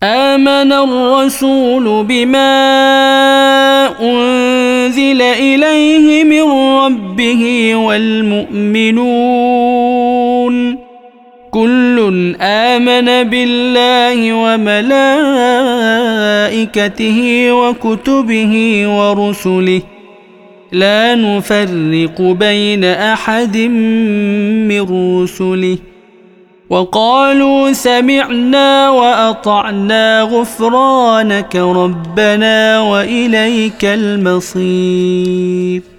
آمن الرسول بما أنزل إليه من ربه والمؤمنون كل آمن بالله وملائكته وكتبه ورسله لا نفرق بين أحد من رسله وقالوا سمعنا وأطعنا غفرانك ربنا وإليك المصير.